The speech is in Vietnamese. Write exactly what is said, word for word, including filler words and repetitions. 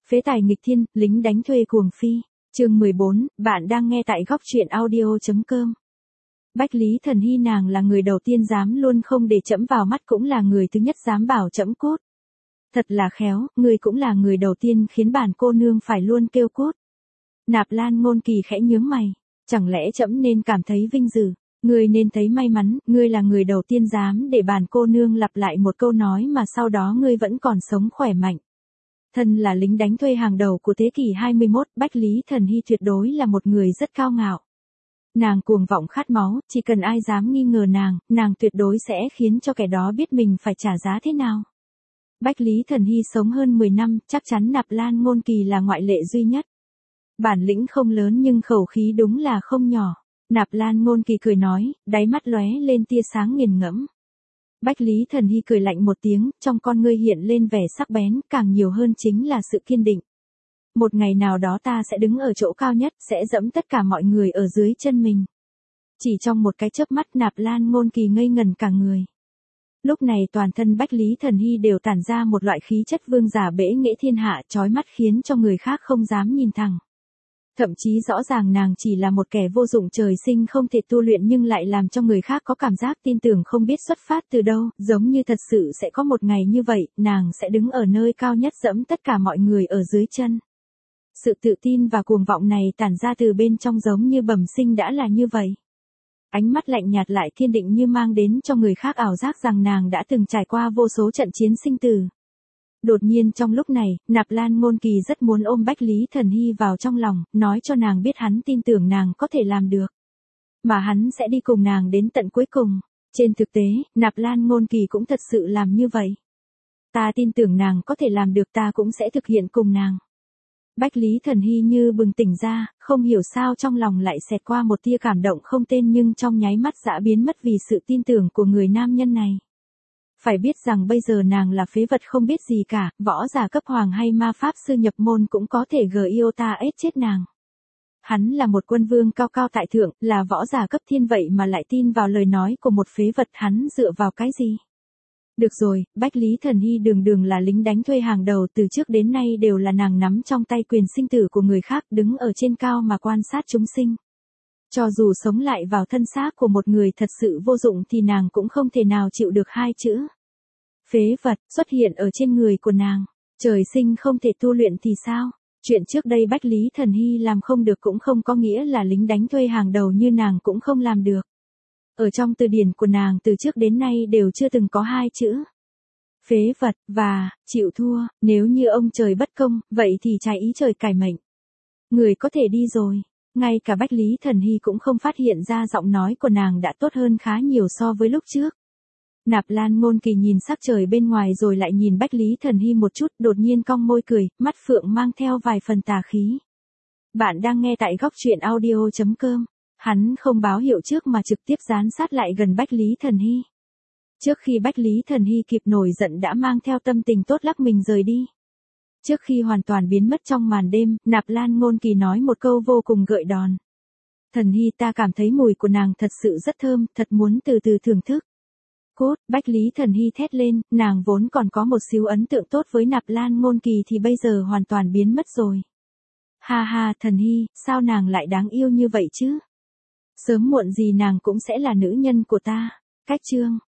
Phế tài nghịch thiên, lính đánh thuê cuồng phi. Chương mười bốn, bạn đang nghe tại góc truyện audio chấm com. Bách Lý Thần Hy nàng là người đầu tiên dám luôn không để trẫm vào mắt, cũng là người thứ nhất dám bảo trẫm cút. Thật là khéo, ngươi cũng là người đầu tiên khiến bản cô nương phải luôn kêu cút. Nạp Lan Ngôn Kỳ khẽ nhướng mày, chẳng lẽ trẫm nên cảm thấy vinh dự, ngươi nên thấy may mắn, ngươi là người đầu tiên dám để bản cô nương lặp lại một câu nói mà sau đó ngươi vẫn còn sống khỏe mạnh. Thân là lính đánh thuê hàng đầu của thế kỷ hai mươi mốt, Bách Lý Thần Hy tuyệt đối là một người rất cao ngạo. Nàng cuồng vọng khát máu, chỉ cần ai dám nghi ngờ nàng, nàng tuyệt đối sẽ khiến cho kẻ đó biết mình phải trả giá thế nào. Bách Lý Thần Hy sống hơn mười năm, chắc chắn Nạp Lan Ngôn Kỳ là ngoại lệ duy nhất. Bản lĩnh không lớn nhưng khẩu khí đúng là không nhỏ. Nạp Lan Ngôn Kỳ cười nói, đáy mắt lóe lên tia sáng nghiền ngẫm. Bách Lý Thần Hy cười lạnh một tiếng, trong con ngươi hiện lên vẻ sắc bén, càng nhiều hơn chính là sự kiên định. Một ngày nào đó ta sẽ đứng ở chỗ cao nhất, sẽ dẫm tất cả mọi người ở dưới chân mình. Chỉ trong một cái chớp mắt Nạp Lan Ngôn Kỳ ngây ngẩn cả người. Lúc này toàn thân Bách Lý Thần Hy đều tản ra một loại khí chất vương giả bẽ nghệ thiên hạ, chói mắt khiến cho người khác không dám nhìn thẳng. Thậm chí rõ ràng nàng chỉ là một kẻ vô dụng trời sinh không thể tu luyện nhưng lại làm cho người khác có cảm giác tin tưởng không biết xuất phát từ đâu, giống như thật sự sẽ có một ngày như vậy, nàng sẽ đứng ở nơi cao nhất dẫm tất cả mọi người ở dưới chân. Sự tự tin và cuồng vọng này tản ra từ bên trong giống như bẩm sinh đã là như vậy. Ánh mắt lạnh nhạt lại kiên định như mang đến cho người khác ảo giác rằng nàng đã từng trải qua vô số trận chiến sinh tử. Đột nhiên trong lúc này, Nạp Lan Ngôn Kỳ rất muốn ôm Bách Lý Thần Hy vào trong lòng, nói cho nàng biết hắn tin tưởng nàng có thể làm được. Mà hắn sẽ đi cùng nàng đến tận cuối cùng. Trên thực tế, Nạp Lan Ngôn Kỳ cũng thật sự làm như vậy. Ta tin tưởng nàng có thể làm được, ta cũng sẽ thực hiện cùng nàng. Bách Lý Thần Hy như bừng tỉnh ra, không hiểu sao trong lòng lại xẹt qua một tia cảm động không tên nhưng trong nháy mắt dã biến mất vì sự tin tưởng của người nam nhân này. Phải biết rằng bây giờ nàng là phế vật không biết gì cả, võ giả cấp hoàng hay ma pháp sư nhập môn cũng có thể gờ iota ép chết nàng. Hắn là một quân vương cao cao tại thượng, là võ giả cấp thiên vậy mà lại tin vào lời nói của một phế vật, hắn dựa vào cái gì? Được rồi, Bách Lý Thần Hy đường đường là lính đánh thuê hàng đầu, từ trước đến nay đều là nàng nắm trong tay quyền sinh tử của người khác, đứng ở trên cao mà quan sát chúng sinh. Cho dù sống lại vào thân xác của một người thật sự vô dụng thì nàng cũng không thể nào chịu được hai chữ phế vật xuất hiện ở trên người của nàng. Trời sinh không thể tu luyện thì sao? Chuyện trước đây Bách Lý Thần Hy làm không được cũng không có nghĩa là lính đánh thuê hàng đầu như nàng cũng không làm được. Ở trong từ điển của nàng từ trước đến nay đều chưa từng có hai chữ phế vật và chịu thua. Nếu như ông trời bất công, vậy thì trái ý trời cải mệnh. Người có thể đi rồi. Ngay cả Bách Lý Thần Hy cũng không phát hiện ra giọng nói của nàng đã tốt hơn khá nhiều so với lúc trước. Nạp Lan Ngôn Kỳ nhìn sắc trời bên ngoài rồi lại nhìn Bách Lý Thần Hy một chút, đột nhiên cong môi cười, mắt phượng mang theo vài phần tà khí. Bạn đang nghe tại góc truyện audio chấm com. Hắn không báo hiệu trước mà trực tiếp dán sát lại gần Bách Lý Thần Hy. Trước khi Bách Lý Thần Hy kịp nổi giận đã mang theo tâm tình tốt lắc mình rời đi. Trước khi hoàn toàn biến mất trong màn đêm, Nạp Lan Ngôn Kỳ nói một câu vô cùng gợi đòn. Thần Hy, ta cảm thấy mùi của nàng thật sự rất thơm, thật muốn từ từ thưởng thức. Cốt, Bách Lý Thần Hy thét lên, nàng vốn còn có một xíu ấn tượng tốt với Nạp Lan Ngôn Kỳ thì bây giờ hoàn toàn biến mất rồi. Ha ha, Thần Hy, sao nàng lại đáng yêu như vậy chứ? Sớm muộn gì nàng cũng sẽ là nữ nhân của ta. Cách chương.